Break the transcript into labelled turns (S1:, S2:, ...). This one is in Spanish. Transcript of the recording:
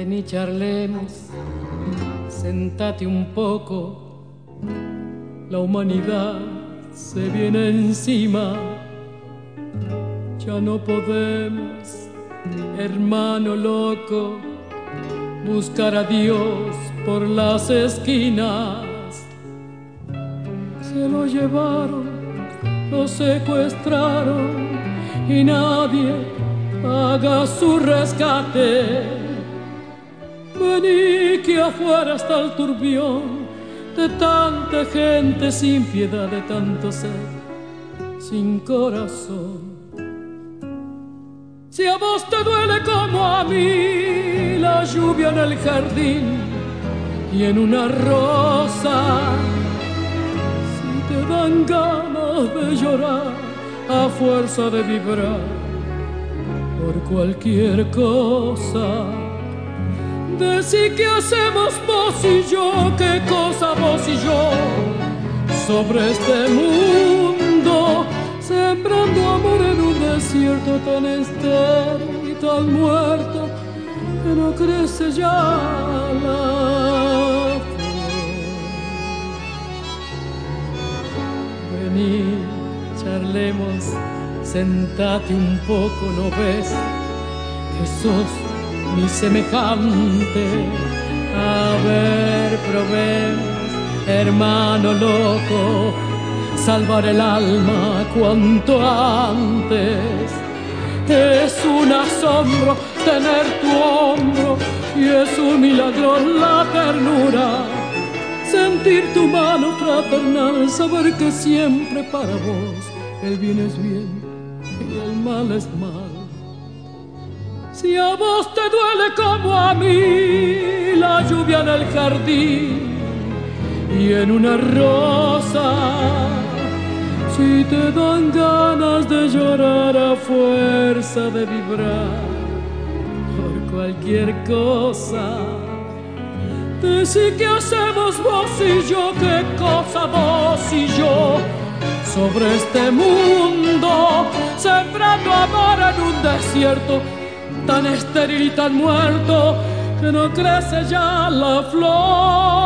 S1: Ven y charlemos, sentate un poco, la humanidad se viene encima. Ya no podemos, hermano loco, buscar a Dios por las esquinas. Se lo llevaron, lo secuestraron y nadie paga su rescate. Vení que afuera está el turbión de tanta gente sin piedad, de tanto ser sin corazón. Si a vos te duele como a mí la lluvia en el jardín y en una rosa, si te dan ganas de llorar a fuerza de vibrar por cualquier cosa, decí qué hacemos vos y yo, qué cosa vos y yo sobre este mundo, sembrando amor en un desierto tan estéril y tan muerto que no crece ya la flor. Vení, charlemos, sentate un poco, ¿no ves que sos mi semejante? A ver, probemos, hermano loco, salvar el alma cuanto antes. Es un asombro tener tu hombro y es un milagro la ternura, sentir tu mano fraternal, saber que siempre para vos el bien es bien y el mal es mal. Si a vos te duele como a mí la lluvia en el jardín y en una rosa, si te dan ganas de llorar a fuerza de vibrar por cualquier cosa, decí qué hacemos vos y yo, qué cosa vos y yo sobre este mundo, sembrando amor en un desierto tan estéril y tan muerto que no crece ya la flor.